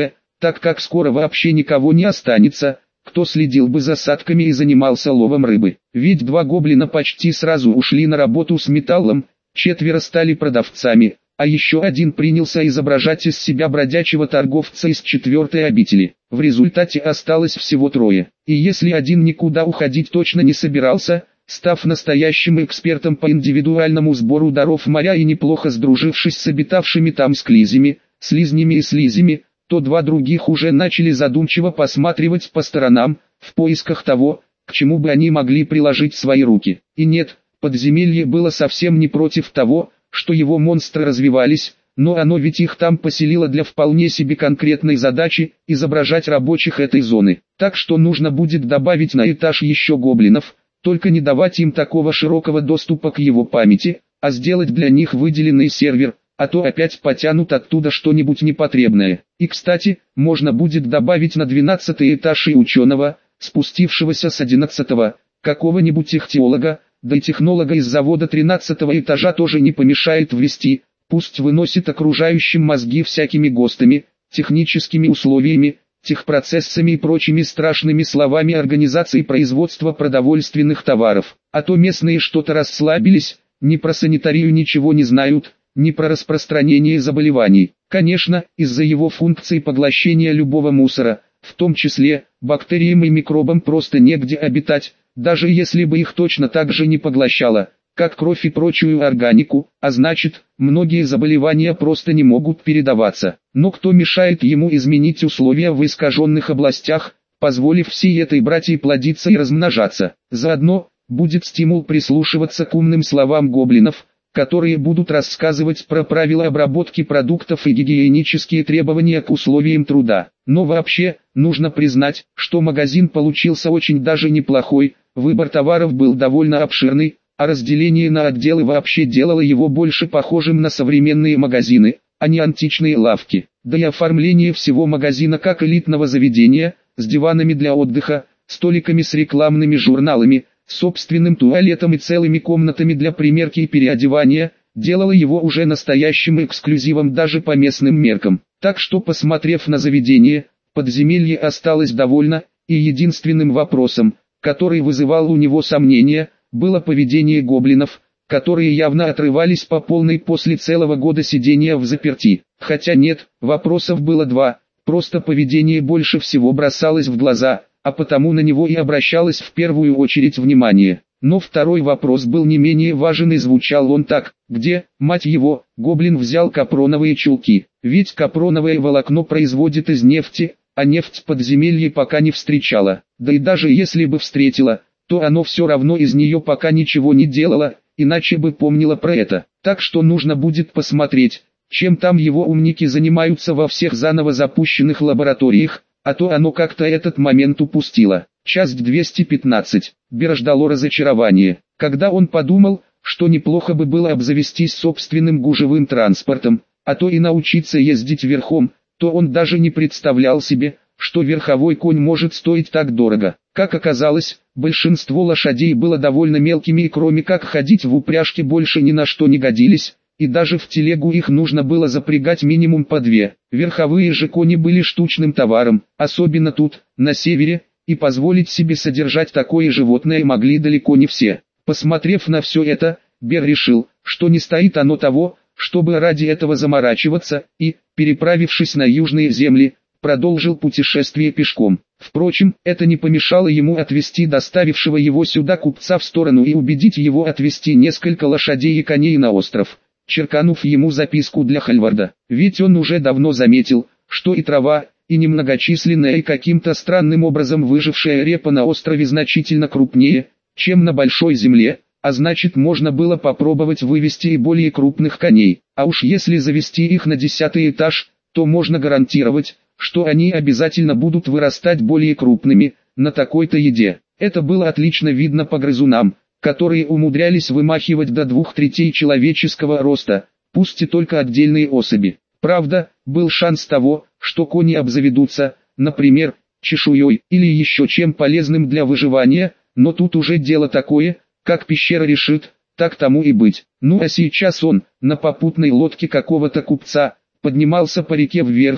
так как скоро вообще никого не останется, кто следил бы за садками и занимался ловом рыбы. Ведь два гоблина почти сразу ушли на работу с металлом, четверо стали продавцами, а еще один принялся изображать из себя бродячего торговца из четвертой обители. В результате осталось всего трое. И если один никуда уходить точно не собирался, став настоящим экспертом по индивидуальному сбору даров моря и неплохо сдружившись с обитавшими там склизями, слизнями и слизями, то два других уже начали задумчиво посматривать по сторонам, в поисках того, к чему бы они могли приложить свои руки. И нет, подземелье было совсем не против того, что его монстры развивались, но оно ведь их там поселило для вполне себе конкретной задачи – изображать рабочих этой зоны. Так что нужно будет добавить на этаж еще гоблинов, только не давать им такого широкого доступа к его памяти, а сделать для них выделенный сервер, а то опять потянут оттуда что-нибудь непотребное. И кстати, можно будет добавить на двенадцатый этаж и ученого, спустившегося с одиннадцатого, какого-нибудь ихтиолога, да и технолога из завода тринадцатого этажа тоже не помешает ввести, пусть выносит окружающим мозги всякими ГОСТами, техническими условиями, техпроцессами и прочими страшными словами организации производства продовольственных товаров. А то местные что-то расслабились, ни про санитарию ничего не знают, ни про распространение заболеваний. Конечно, из-за его функции поглощения любого мусора, в том числе, бактериям и микробам просто негде обитать, даже если бы их точно так же не поглощало, как кровь и прочую органику, а значит, многие заболевания просто не могут передаваться. Но кто мешает ему изменить условия в искаженных областях, позволив всей этой братьи плодиться и размножаться? Заодно, будет стимул прислушиваться к умным словам гоблинов, которые будут рассказывать про правила обработки продуктов и гигиенические требования к условиям труда. Но вообще, нужно признать, что магазин получился очень даже неплохой, выбор товаров был довольно обширный, а разделение на отделы вообще делало его больше похожим на современные магазины, а не античные лавки. Да и оформление всего магазина как элитного заведения, с диванами для отдыха, столиками с рекламными журналами, собственным туалетом и целыми комнатами для примерки и переодевания, делало его уже настоящим эксклюзивом даже по местным меркам. Так что, посмотрев на заведение, подземелье осталось довольно, и единственным вопросом, который вызывал у него сомнения, было поведение гоблинов, которые явно отрывались по полной после целого года сидения в заперти. Хотя нет, вопросов было два, просто поведение больше всего бросалось в глаза, а потому на него и обращалось в первую очередь внимание. Но второй вопрос был не менее важен и звучал он так: где, мать его, гоблин взял капроновые чулки? Ведь капроновое волокно производит из нефти, а нефть подземелье пока не встречала. Да и даже если бы встретила, то оно все равно из нее пока ничего не делало, иначе бы помнила про это. Так что нужно будет посмотреть, чем там его умники занимаются во всех заново запущенных лабораториях, а то оно как-то этот момент упустило. Часть двести пятнадцать. Бера ждало разочарование, когда он подумал, что неплохо бы было обзавестись собственным гужевым транспортом, а то и научиться ездить верхом, то он даже не представлял себе, что верховой конь может стоить так дорого. Как оказалось, большинство лошадей было довольно мелкими и кроме как ходить в упряжке больше ни на что не годились, и даже в телегу их нужно было запрягать минимум по две. Верховые же кони были штучным товаром, особенно тут, на севере, и позволить себе содержать такое животное могли далеко не все. Посмотрев на все это, Бер решил, что не стоит оно того, чтобы ради этого заморачиваться, и, переправившись на южные земли, продолжил путешествие пешком. Впрочем, это не помешало ему отвести доставившего его сюда купца в сторону и убедить его отвезти несколько лошадей и коней на остров, черканув ему записку для Хальварда. Ведь он уже давно заметил, что и трава, и немногочисленная и каким-то странным образом выжившая репа на острове значительно крупнее, чем на большой земле, а значит можно было попробовать вывести и более крупных коней. А уж если завести их на десятый этаж, то можно гарантировать, что они обязательно будут вырастать более крупными, на такой-то еде. Это было отлично видно по грызунам, которые умудрялись вымахивать до двух третей человеческого роста, пусть и только отдельные особи. Правда, был шанс того, что кони обзаведутся, например, чешуей или еще чем полезным для выживания, но тут уже дело такое, как пещера решит, так тому и быть. Ну а сейчас он, на попутной лодке какого-то купца, поднимался по реке вверх,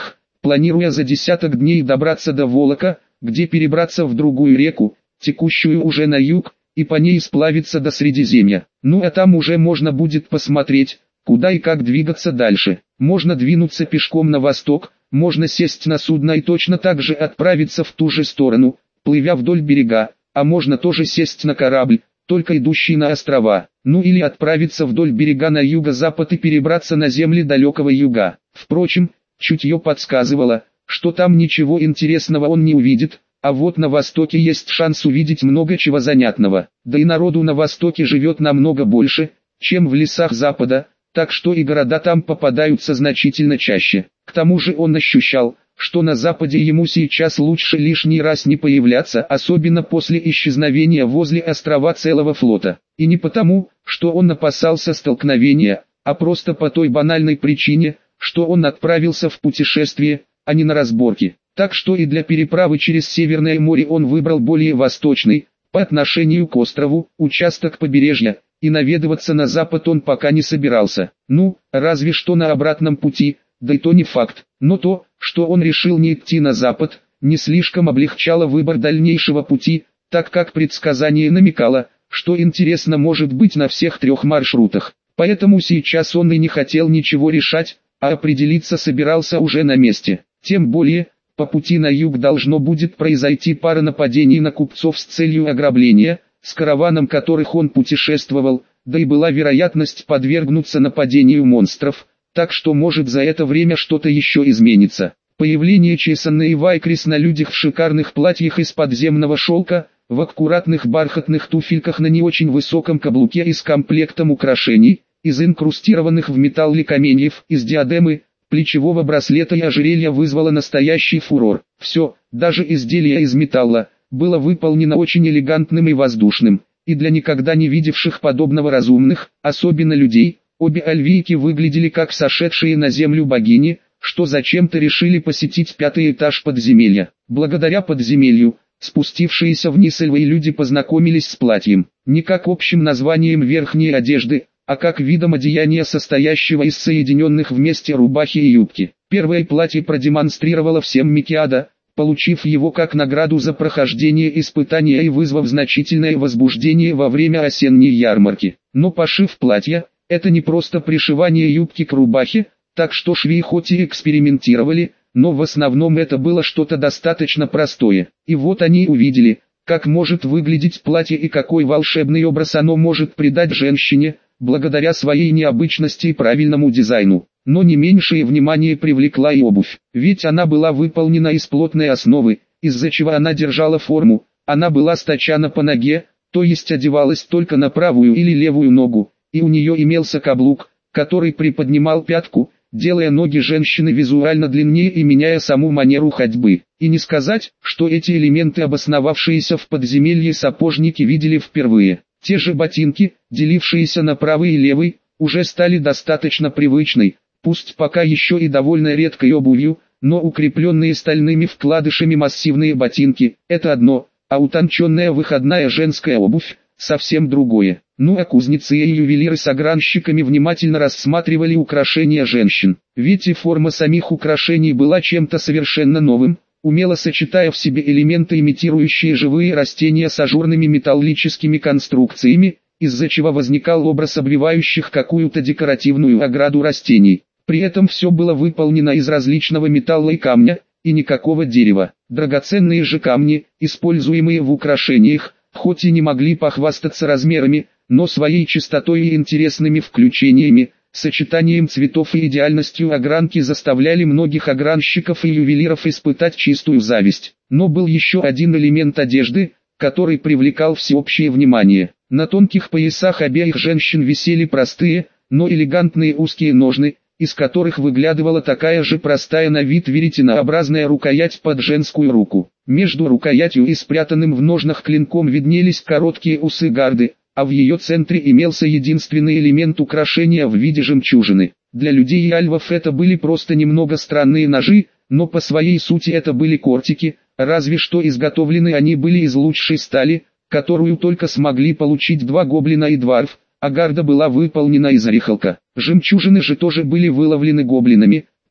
планируя за десяток дней добраться до Волока, где перебраться в другую реку, текущую уже на юг, и по ней сплавиться до Средиземья. Ну а там уже можно будет посмотреть, куда и как двигаться дальше. Можно двинуться пешком на восток, можно сесть на судно и точно так же отправиться в ту же сторону, плывя вдоль берега, а можно тоже сесть на корабль, только идущий на острова, ну или отправиться вдоль берега на юго-запад и перебраться на земли далекого юга. Впрочем, чутье подсказывало, что там ничего интересного он не увидит, а вот на востоке есть шанс увидеть много чего занятного, да и народу на востоке живет намного больше, чем в лесах запада, так что и города там попадаются значительно чаще. К тому же он ощущал, что на западе ему сейчас лучше лишний раз не появляться, особенно после исчезновения возле острова целого флота. И не потому, что он опасался столкновения, а просто по той банальной причине, что он отправился в путешествие, а не на разборки. Так что и для переправы через Северное море он выбрал более восточный, по отношению к острову, участок побережья, и наведываться на запад он пока не собирался. Ну, разве что на обратном пути, да и то не факт. Но то, что он решил не идти на запад, не слишком облегчало выбор дальнейшего пути, так как предсказание намекало, что интересно может быть на всех трех маршрутах. Поэтому сейчас он и не хотел ничего решать, а определиться собирался уже на месте. Тем более, по пути на юг должно будет произойти пара нападений на купцов с целью ограбления, с караваном которых он путешествовал, да и была вероятность подвергнуться нападению монстров, так что может за это время что-то еще изменится. Появление Чесана и Вайкрис на людях в шикарных платьях из подземного шелка, в аккуратных бархатных туфельках на не очень высоком каблуке и с комплектом украшений, из инкрустированных в металле каменьев, из диадемы, плечевого браслета и ожерелья вызвало настоящий фурор. Все, даже изделие из металла, было выполнено очень элегантным и воздушным, и для никогда не видевших подобного разумных, особенно людей, обе альвийки выглядели как сошедшие на землю богини, что зачем-то решили посетить пятый этаж подземелья. Благодаря подземелью, спустившиеся вниз эльвы и люди познакомились с платьем, не как общим названием верхней одежды, а как видом одеяния, состоящего из соединенных вместе рубахи и юбки. Первое платье продемонстрировала всем Микиада, получив его как награду за прохождение испытания и вызвав значительное возбуждение во время осенней ярмарки. Но пошив платья, это не просто пришивание юбки к рубахе, так что швеи хоть и экспериментировали, но в основном это было что-то достаточно простое. И вот они увидели, как может выглядеть платье и какой волшебный образ оно может придать женщине, благодаря своей необычности и правильному дизайну. Но не меньшее внимание привлекла и обувь, ведь она была выполнена из плотной основы, из-за чего она держала форму, она была сточана по ноге, то есть одевалась только на правую или левую ногу, и у нее имелся каблук, который приподнимал пятку, делая ноги женщины визуально длиннее и меняя саму манеру ходьбы. И не сказать, что эти элементы, обосновавшиеся в подземелье сапожники, видели впервые. Те же ботинки, делившиеся на правый и левый, уже стали достаточно привычной, пусть пока еще и довольно редкой обувью, но укрепленные стальными вкладышами массивные ботинки – это одно, а утонченная выходная женская обувь – совсем другое. Ну а кузнецы и ювелиры с огранщиками внимательно рассматривали украшения женщин, ведь и форма самих украшений была чем-то совершенно новым, умело сочетая в себе элементы, имитирующие живые растения с ажурными металлическими конструкциями, из-за чего возникал образ обвивающих какую-то декоративную ограду растений. При этом все было выполнено из различного металла и камня, и никакого дерева. Драгоценные же камни, используемые в украшениях, хоть и не могли похвастаться размерами, но своей чистотой и интересными включениями, сочетанием цветов и идеальностью огранки заставляли многих огранщиков и ювелиров испытать чистую зависть. Но был еще один элемент одежды, который привлекал всеобщее внимание. На тонких поясах обеих женщин висели простые, но элегантные узкие ножны, из которых выглядывала такая же простая на вид веретенообразная рукоять под женскую руку. Между рукоятью и спрятанным в ножнах клинком виднелись короткие усы гарды, а в ее центре имелся единственный элемент украшения в виде жемчужины. Для людей и альвов это были просто немного странные ножи, но по своей сути это были кортики, разве что изготовлены они были из лучшей стали, которую только смогли получить два гоблина и дварф, а гарда была выполнена из орехалка. Жемчужины же тоже были выловлены гоблинами,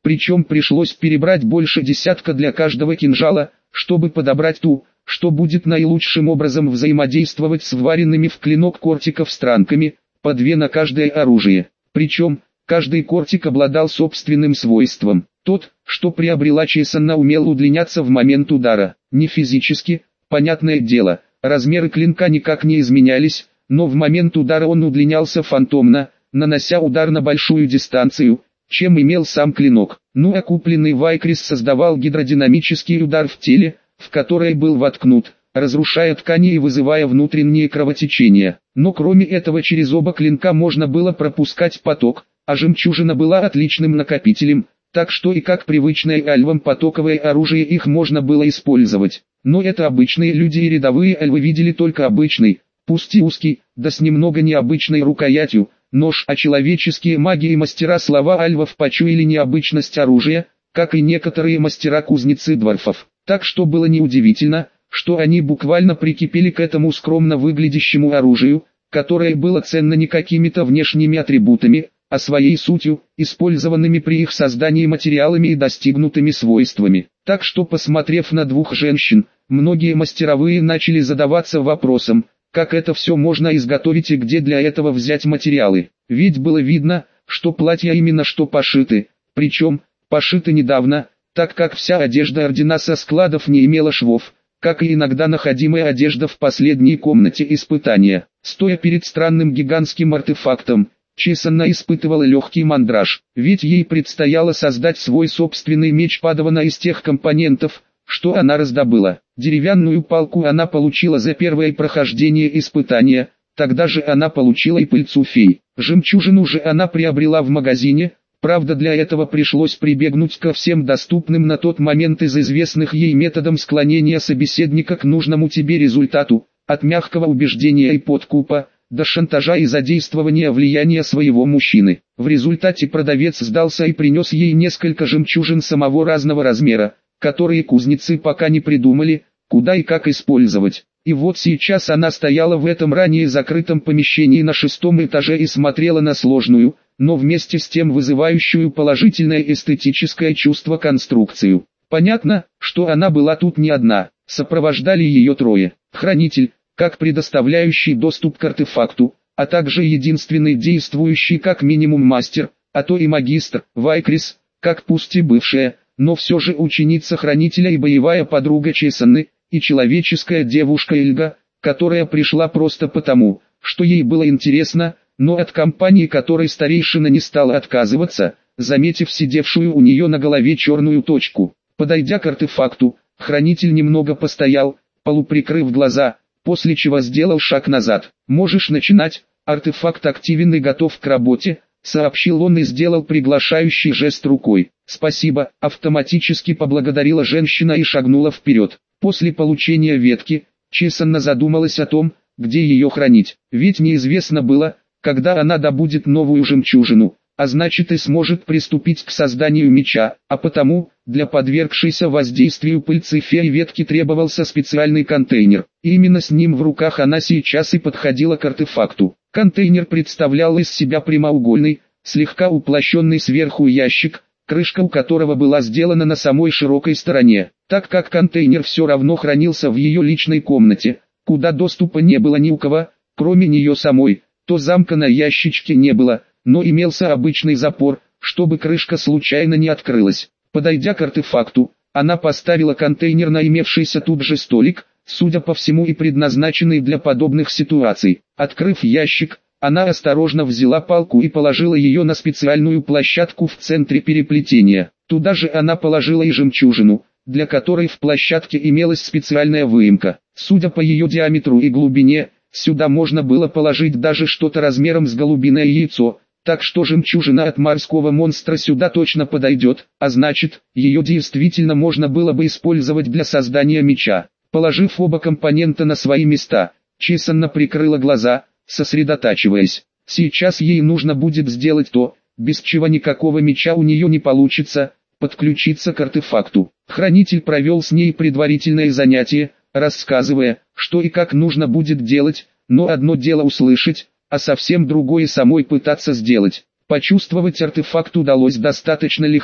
причем пришлось перебрать больше десятка для каждого кинжала, чтобы подобрать ту, что будет наилучшим образом взаимодействовать с вваренными в клинок кортиков странками, по две на каждое оружие. Причем, каждый кортик обладал собственным свойством. Тот, что приобрела Чесанна, умел удлиняться в момент удара. Не физически, понятное дело, размеры клинка никак не изменялись, но в момент удара он удлинялся фантомно, нанося удар на большую дистанцию, чем имел сам клинок. Ну а купленный Вайкрис создавал гидродинамический удар в теле, в которое был воткнут, разрушая ткани и вызывая внутренние кровотечения. Но кроме этого через оба клинка можно было пропускать поток, а жемчужина была отличным накопителем, так что и как привычное альвам потоковое оружие их можно было использовать. Но это обычные люди и рядовые альвы видели только обычный, пусть и узкий, да с немного необычной рукоятью, нож, а человеческие маги и мастера слова альвов почуяли необычность оружия, как и некоторые мастера-кузнецы дворфов. Так что было неудивительно, что они буквально прикипели к этому скромно выглядящему оружию, которое было ценно не какими-то внешними атрибутами, а своей сутью, использованными при их создании материалами и достигнутыми свойствами. Так что, посмотрев на двух женщин, многие мастеровые начали задаваться вопросом, как это все можно изготовить и где для этого взять материалы. Ведь было видно, что платья именно что пошиты, причем, пошиты недавно, так как вся одежда ордена со складов не имела швов, как и иногда находимая одежда в последней комнате испытания. Стоя перед странным гигантским артефактом, Чесанна испытывала легкий мандраж, ведь ей предстояло создать свой собственный меч Падавана из тех компонентов, что она раздобыла. Деревянную палку она получила за первое прохождение испытания, тогда же она получила и пыльцу фей. Жемчужину же она приобрела в магазине, правда для этого пришлось прибегнуть ко всем доступным на тот момент из известных ей методам склонения собеседника к нужному тебе результату, от мягкого убеждения и подкупа, до шантажа и задействования влияния своего мужчины. В результате продавец сдался и принес ей несколько жемчужин самого разного размера, которые кузнецы пока не придумали, куда и как использовать. И вот сейчас она стояла в этом ранее закрытом помещении на шестом этаже и смотрела на сложную, но вместе с тем вызывающую положительное эстетическое чувство конструкцию. Понятно, что она была тут не одна, сопровождали ее трое. Хранитель, как предоставляющий доступ к артефакту, а также единственный действующий как минимум мастер, а то и магистр, Вайкрис, как пусть и бывшая, но все же ученица Хранителя и боевая подруга Чесанны, и человеческая девушка Эльга, которая пришла просто потому, что ей было интересно, но от компании которой старейшина не стала отказываться, заметив сидевшую у нее на голове черную точку. Подойдя к артефакту, Хранитель немного постоял, полуприкрыв глаза, после чего сделал шаг назад. «Можешь начинать, артефакт активен и готов к работе», сообщил он и сделал приглашающий жест рукой. «Спасибо», автоматически поблагодарила женщина и шагнула вперед. После получения ветки, Чесанна задумалась о том, где ее хранить, ведь неизвестно было, когда она добудет новую жемчужину, а значит и сможет приступить к созданию меча, а потому, для подвергшейся воздействию пыльцы феи ветки требовался специальный контейнер. И именно с ним в руках она сейчас и подходила к артефакту. Контейнер представлял из себя прямоугольный, слегка уплощенный сверху ящик, крышка у которого была сделана на самой широкой стороне. Так как контейнер все равно хранился в ее личной комнате, куда доступа не было ни у кого, кроме нее самой, то замка на ящичке не было, но имелся обычный запор, чтобы крышка случайно не открылась. Подойдя к артефакту, она поставила контейнер на имевшийся тут же столик, судя по всему и предназначенный для подобных ситуаций. Открыв ящик, она осторожно взяла палку и положила ее на специальную площадку в центре переплетения. Туда же она положила и жемчужину, для которой в площадке имелась специальная выемка. Судя по ее диаметру и глубине, сюда можно было положить даже что-то размером с голубиное яйцо, так что жемчужина от морского монстра сюда точно подойдет, а значит, ее действительно можно было бы использовать для создания меча. Положив оба компонента на свои места, Чесанна прикрыла глаза, сосредотачиваясь. Сейчас ей нужно будет сделать то, без чего никакого меча у нее не получится, подключиться к артефакту. Хранитель провел с ней предварительное занятие, рассказывая, что и как нужно будет делать, но одно дело услышать, а совсем другое самой пытаться сделать. Почувствовать артефакт удалось достаточно легко,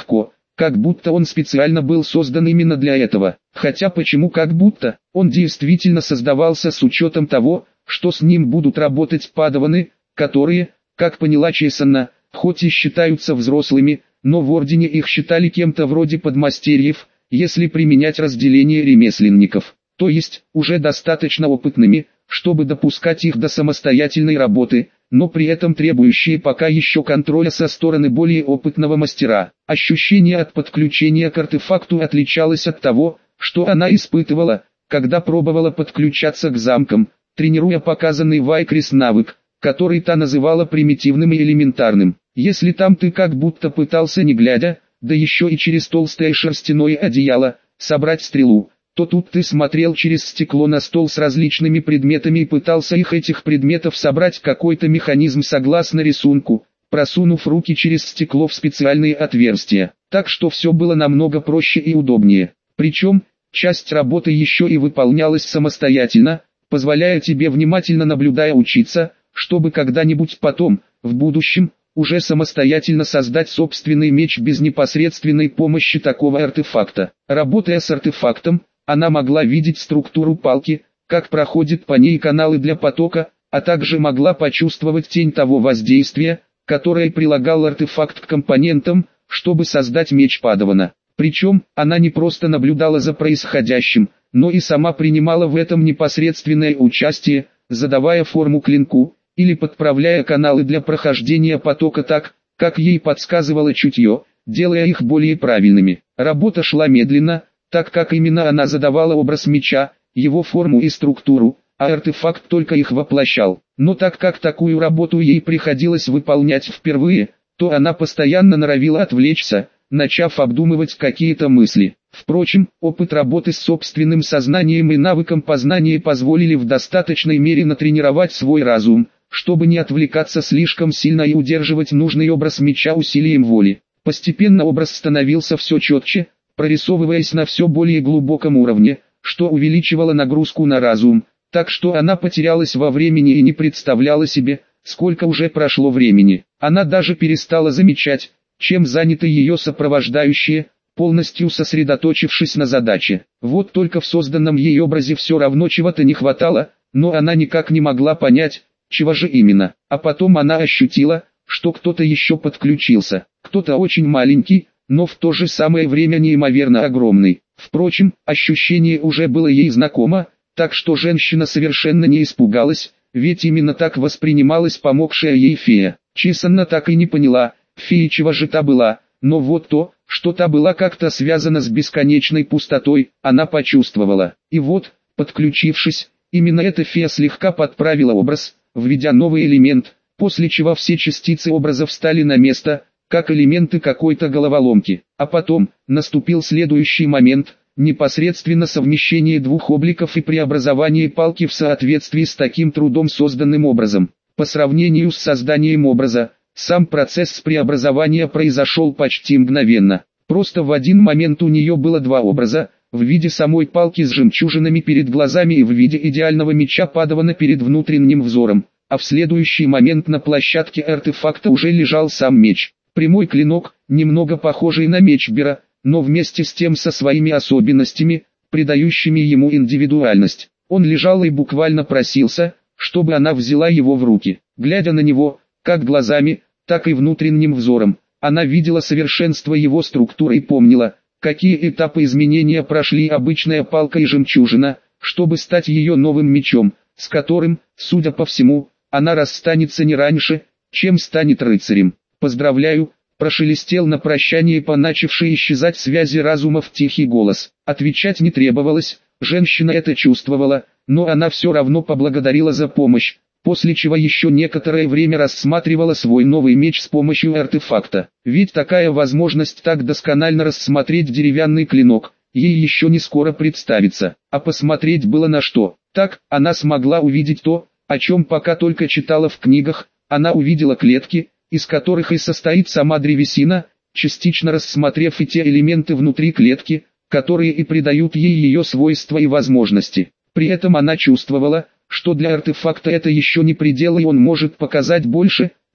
как будто он специально был создан именно для этого. Хотя почему как будто, он действительно создавался с учетом того, что с ним будут работать падаваны, которые, как поняла Чесанна, хоть и считаются взрослыми, но в ордене их считали кем-то вроде подмастерьев, если применять разделение ремесленников, то есть уже достаточно опытными, чтобы допускать их до самостоятельной работы, но при этом требующие пока еще контроля со стороны более опытного мастера. Ощущение от подключения к артефакту отличалось от того, что она испытывала, когда пробовала подключаться к замкам, тренируя показанный в Айкрис навык, который та называла примитивным и элементарным. Если там ты как будто пытался не глядя, да еще и через толстое шерстяное одеяло, собрать стрелу, то тут ты смотрел через стекло на стол с различными предметами и пытался их этих предметов собрать какой-то механизм согласно рисунку, просунув руки через стекло в специальные отверстия. Так что все было намного проще и удобнее. Причем, часть работы еще и выполнялась самостоятельно, позволяя тебе внимательно наблюдая учиться, чтобы когда-нибудь потом, в будущем, уже самостоятельно создать собственный меч без непосредственной помощи такого артефакта. Работая с артефактом, она могла видеть структуру палки, как проходят по ней каналы для потока, а также могла почувствовать тень того воздействия, которое прилагал артефакт к компонентам, чтобы создать меч падавана. Причем, она не просто наблюдала за происходящим, но и сама принимала в этом непосредственное участие, задавая форму клинку, или подправляя каналы для прохождения потока так, как ей подсказывало чутье, делая их более правильными. Работа шла медленно, так как именно она задавала образ меча, его форму и структуру, а артефакт только их воплощал. Но так как такую работу ей приходилось выполнять впервые, то она постоянно норовила отвлечься, начав обдумывать какие-то мысли. Впрочем, опыт работы с собственным сознанием и навыком познания позволили в достаточной мере натренировать свой разум, чтобы не отвлекаться слишком сильно и удерживать нужный образ меча усилием воли. Постепенно образ становился все четче, прорисовываясь на все более глубоком уровне, что увеличивало нагрузку на разум, так что она потерялась во времени и не представляла себе, сколько уже прошло времени. Она даже перестала замечать, чем заняты ее сопровождающие, полностью сосредоточившись на задаче. Вот только в созданном ей образе все равно чего-то не хватало, но она никак не могла понять, чего же именно. А потом она ощутила, что кто-то еще подключился, кто-то очень маленький, но в то же самое время неимоверно огромный. Впрочем, ощущение уже было ей знакомо, так что женщина совершенно не испугалась, ведь именно так воспринималась помогшая ей фея. Чесанна так и не поняла, фея чего же та была, но вот то, что та была как-то связана с бесконечной пустотой, она почувствовала. И вот, подключившись, именно эта фея слегка подправила образ, введя новый элемент, после чего все частицы образа встали на место, как элементы какой-то головоломки. А потом, наступил следующий момент, непосредственно совмещение двух обликов и преобразование палки в соответствии с таким трудом созданным образом. По сравнению с созданием образа, сам процесс преобразования произошел почти мгновенно. Просто в один момент у нее было два образа, в виде самой палки с жемчужинами перед глазами и в виде идеального меча падавана перед внутренним взором, а в следующий момент на площадке артефакта уже лежал сам меч. Прямой клинок, немного похожий на меч Бера, но вместе с тем со своими особенностями, придающими ему индивидуальность. Он лежал и буквально просился, чтобы она взяла его в руки. Глядя на него, как глазами, так и внутренним взором, она видела совершенство его структуры и помнила, какие этапы изменения прошли обычная палка и жемчужина, чтобы стать ее новым мечом, с которым, судя по всему, она расстанется не раньше, чем станет рыцарем. «Поздравляю», прошелестел на прощание по начавшей исчезать связи разумов тихий голос. Отвечать не требовалось, женщина это чувствовала, но она все равно поблагодарила за помощь, после чего еще некоторое время рассматривала свой новый меч с помощью артефакта. Ведь такая возможность так досконально рассмотреть деревянный клинок, ей еще не скоро представится, а посмотреть было на что. Так, она смогла увидеть то, о чем пока только читала в книгах, она увидела клетки, из которых и состоит сама древесина, частично рассмотрев и те элементы внутри клетки, которые и придают ей ее свойства и возможности. При этом она чувствовала, что для артефакта это еще не предел и он может показать больше,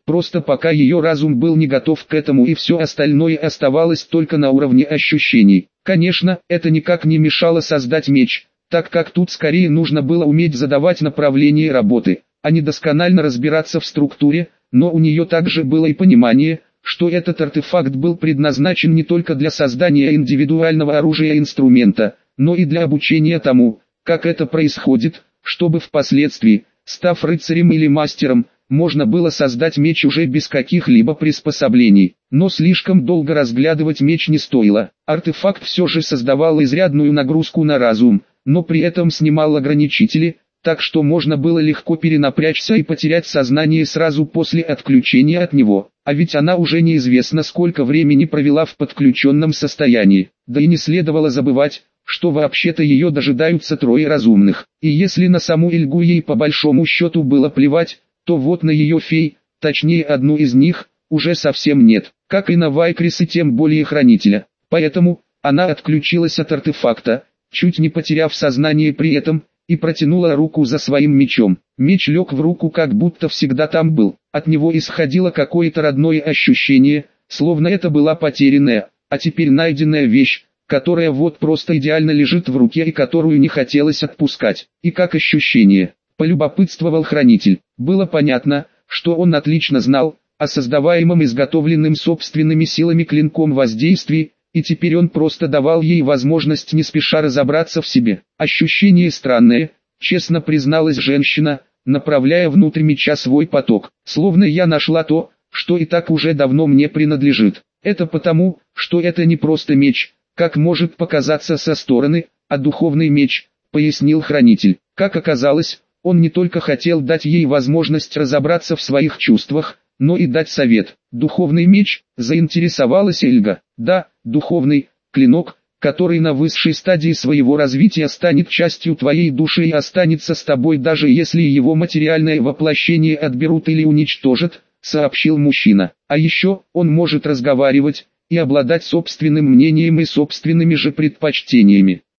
просто пока ее разум был не готов к этому и все остальное оставалось только на уровне ощущений. Конечно, это никак не мешало создать меч, так как тут скорее нужно было уметь задавать направление работы, а не досконально разбираться в структуре, но у нее также было и понимание, что этот артефакт был предназначен не только для создания индивидуального оружия и инструмента, но и для обучения тому, как это происходит, чтобы впоследствии, став рыцарем или мастером, можно было создать меч уже без каких-либо приспособлений. Но слишком долго разглядывать меч не стоило. Артефакт все же создавал изрядную нагрузку на разум, но при этом снимал ограничители, так что можно было легко перенапрячься и потерять сознание сразу после отключения от него. А ведь она уже неизвестно сколько времени провела в подключенном состоянии. Да и не следовало забывать, что вообще-то ее дожидаются трое разумных. И если на саму Эльгу ей по большому счету было плевать, то вот на ее фей, точнее одну из них, уже совсем нет, как и на Вайкрис и тем более Хранителя. Поэтому, она отключилась от артефакта, чуть не потеряв сознание при этом, и протянула руку за своим мечом. Меч лег в руку, как будто всегда там был. От него исходило какое-то родное ощущение, словно это была потерянная, а теперь найденная вещь, которая вот просто идеально лежит в руке и которую не хотелось отпускать. И как ощущение, полюбопытствовал Хранитель. Было понятно, что он отлично знал о создаваемом изготовленным собственными силами клинком воздействии, и теперь он просто давал ей возможность не спеша разобраться в себе. Ощущение странное, честно призналась женщина, направляя внутрь меча свой поток. Словно я нашла то, что и так уже давно мне принадлежит. Это потому, что это не просто меч, как может показаться со стороны, а духовный меч, пояснил Хранитель. Как оказалось, он не только хотел дать ей возможность разобраться в своих чувствах, но и дать совет. Духовный меч, заинтересовалась Эльга. Да, духовный, клинок, который на высшей стадии своего развития станет частью твоей души и останется с тобой даже если его материальное воплощение отберут или уничтожат, сообщил мужчина. А еще, он может разговаривать, и обладать собственным мнением и собственными же предпочтениями.